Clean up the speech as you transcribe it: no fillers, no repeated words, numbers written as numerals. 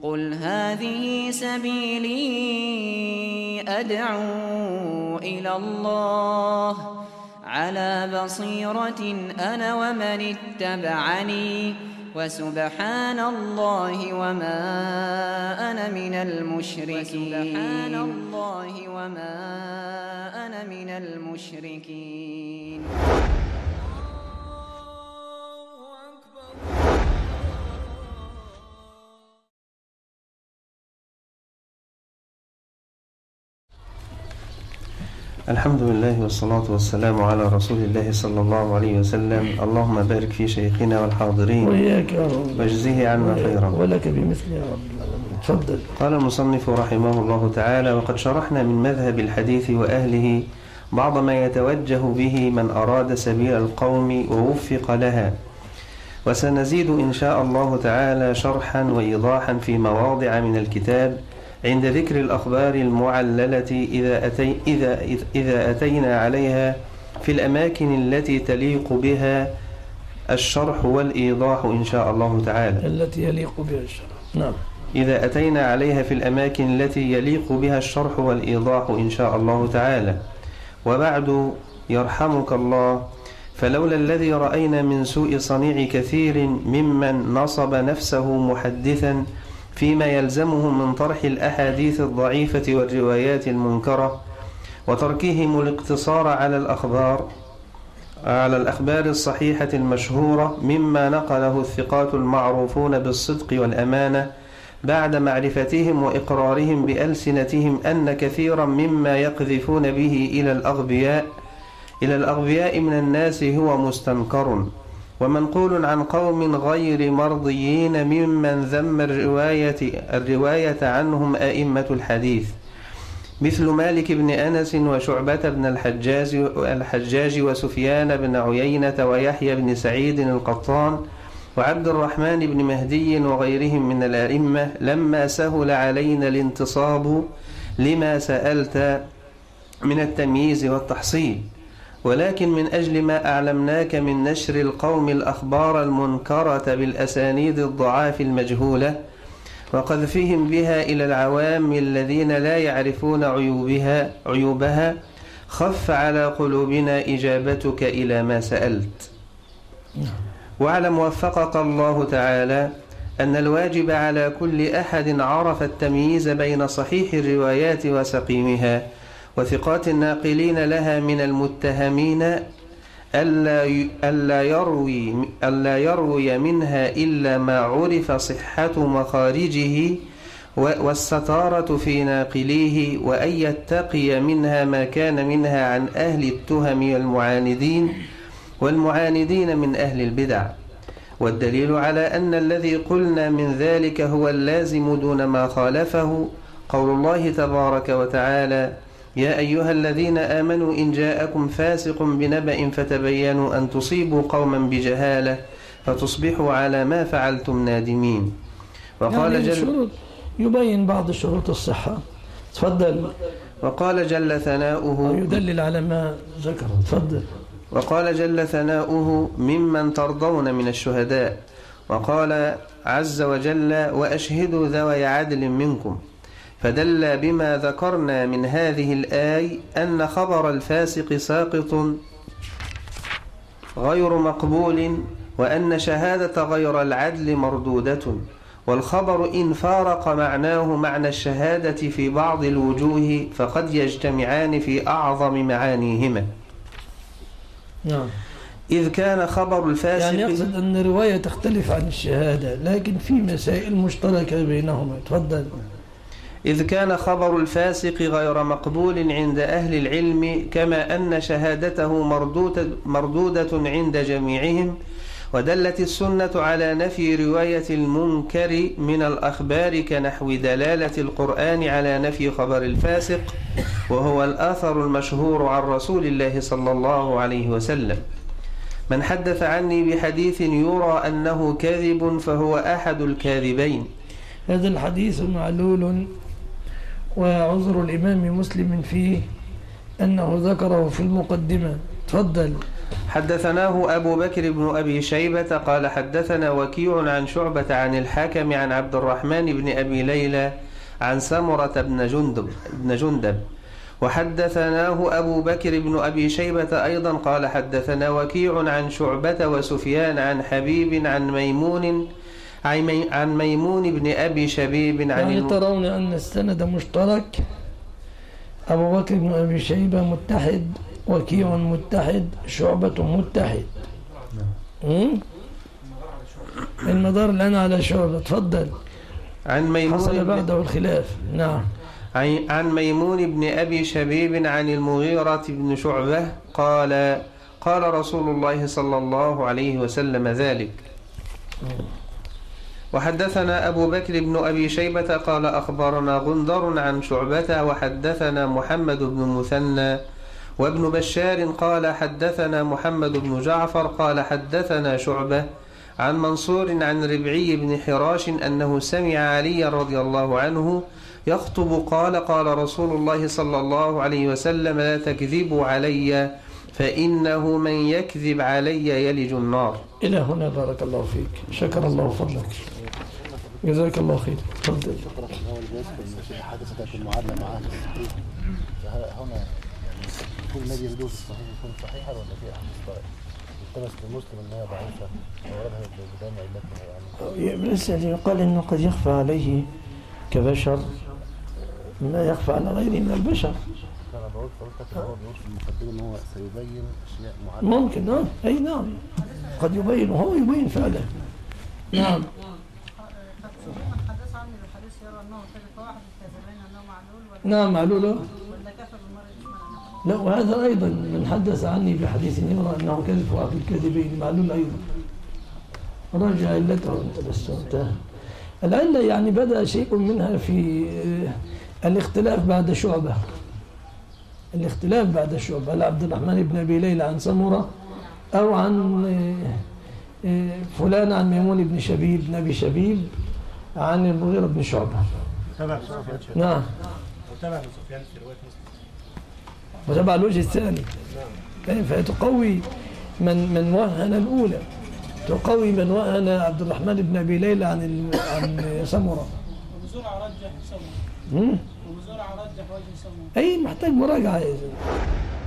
قل هذه سبيلي أدعو إلى الله على بصيرة أنا ومن اتبعني وسبحان الله وما أنا من المشركين. الحمد لله والصلاة والسلام على رسول الله صلى الله عليه وسلم. اللهم بارك في شيخنا والحاضرين وإياك يا رب، واجزه عنا خيرا ولك بمثل يا رب. تفضل. قال المصنف رحمه الله تعالى: وقد شرحنا من مذهب الحديث وأهله بعض ما يتوجه به من أراد سبيل القوم ووفق لها، وسنزيد إن شاء الله تعالى شرحا وإيضاحا في مواضع من الكتاب عند ذكر الأخبار المعللة إذا أتينا عليها في الأماكن التي تليق بها الشرح والإيضاح إن شاء الله تعالى. التي يليق بها الشرح، نعم. إذا أتينا عليها في الأماكن التي يليق بها الشرح والإيضاح إن شاء الله تعالى. وبعد، يرحمك الله، فلولا الذي رأينا من سوء صنيع كثير ممن نصب نفسه محدثا فيما يلزمه من طرح الأحاديث الضعيفة والروايات المنكرة، وتركهم الاقتصار على الأخبار الصحيحة المشهورة مما نقله الثقات المعروفون بالصدق والأمانة، بعد معرفتهم وإقرارهم بألسنتهم أن كثيرا مما يقذفون به إلى الأغبياء من الناس هو مستنكر ومنقول عن قوم غير مرضيين ممن ذم الرواية عنهم أئمة الحديث، مثل مالك بن أنس وشعبة بن الحجاج وسفيان بن عيينة ويحيى بن سعيد القطان وعبد الرحمن بن مهدي وغيرهم من الأئمة، لما سهل علينا الانتصاب لما سألت من التمييز والتحصيل، ولكن من أجل ما أعلمناك من نشر القوم الأخبار المنكرة بالأسانيد الضعاف المجهولة وقذفهم بها إلى العوام الذين لا يعرفون عيوبها، خف على قلوبنا إجابتك إلى ما سألت. واعلم وفقك الله تعالى أن الواجب على كل أحد عرف التمييز بين صحيح الروايات وسقيمها وثقات الناقلين لها من المتهمين ألا يروي منها إلا ما عرف صحة مخارجه والستارة في ناقليه، وأن يتقي منها ما كان منها عن أهل التهم والمعاندين من أهل البدع. والدليل على أن الذي قلنا من ذلك هو اللازم دون ما خالفه قول الله تبارك وتعالى: يا أيها الذين آمنوا إن جاءكم فاسق بنبأ فتبينوا أن تصيبوا قوما بجهالة فتصبحوا على ما فعلتم نادمين. وقال يبين بعض شروط الصحة. تفضل. وقال جل ثناؤه يدلل على ما ذكر. تفضل. وقال جل ثناؤه: ممن ترضون من الشهداء. وقال عز وجل: وأشهدوا ذوي عدل منكم. فدل بما ذكرنا من هذه الآية أن خبر الفاسق ساقط غير مقبول، وأن شهادة غير العدل مردودة، والخبر إن فارق معناه معنى الشهادة في بعض الوجوه فقد يجتمعان في أعظم معانيهما. نعم. إذ كان خبر الفاسق، يعني يقصد أن الرواية تختلف عن الشهادة لكن في مسائل مشتركة بينهما. تفضل. إذ كان خبر الفاسق غير مقبول عند أهل العلم، كما أن شهادته مردودة عند جميعهم، ودلت السنة على نفي رواية المنكر من الأخبار كنحو دلالة القرآن على نفي خبر الفاسق، وهو الآثر المشهور عن رسول الله صلى الله عليه وسلم: من حدث عني بحديث يرى أنه كاذب فهو أحد الكاذبين. هذا الحديث معلول، وعذر الإمام مسلم فيه أنه ذكره في المقدمة. تفضل. حدثناه أبو بكر بن أبي شيبة قال حدثنا وكيع عن شعبة عن الحكم عن عبد الرحمن بن أبي ليلى عن سمرة بن جندب وحدثناه أبو بكر بن أبي شيبة أيضا قال حدثنا وكيع عن شعبة وسفيان عن حبيب عن ميمون بن أبي شبيب يعني ترون أن السند مشترك، أبو بكر بن أبي شيبة متحد، وكيع متحد، شعبة متحد. المدار الآن على شعبة. تفضل. عن ميمون حصل بعده الخلاف. نعم. عن ميمون بن أبي شبيب عن المغيرة بن شعبة قال قال رسول الله صلى الله عليه وسلم ذلك. وحدثنا أبو بكر بن أبي شيبة قال أخبرنا غندر عن شعبة وحدثنا محمد بن مثنى وابن بشار قال حدثنا محمد بن جعفر قال حدثنا شعبة عن منصور عن ربعي بن حراش أنه سمع علي رضي الله عنه يخطب قال قال رسول الله صلى الله عليه وسلم لا تكذبوا علي فإنه من يكذب علي يلج النار. إلى هنا بارك الله فيك، شكر الله فضلك، جزاك الله خير. تفضل. حادثة المعادلة مع أهل الصحيح، هنا يعني كل الذي يبدو في الصحيح يكون صحيحا ولا في أحاديث ضعيفة؟ التمس للمسلم أنها ضعيفة ووردها بدون علتها يعني. بالنسبة يقال أنه قد يخفى عليه كبشر ما يخفى على غيره من البشر. أنا بقول فقط هو بيقول في المقدمة أنه هو سيبين أشياء معينة. ممكن أي نعم قد يبين وهو يبين فعلا. نعم. نعم معلول. لا وهذا أيضا من حدث عني بحديث يرى أنه كذب واحد الكاذبين معلول أيضا. راجع علته أنت بس انتهى. العلة يعني بدأ شيء منها في الاختلاف بعد شعبة. الاختلاف بعد شعبة لعبد الرحمن بن أبي ليلى عن سمرة أو عن فلان عن ميمون بن شبيب بن أبي شبيب عن المغيرة بن شعبة. نعم. وتبع سفيان في رواية مسلم. وتبع الوجه الثاني. فتقوي من وهن الأولى، تقوي من وهن عبد الرحمن بن أبي ليلى عن سمرة. وبزرع رجح سمرة. وبزرع رجح وجه سمرة. أي محتاج مراجعة.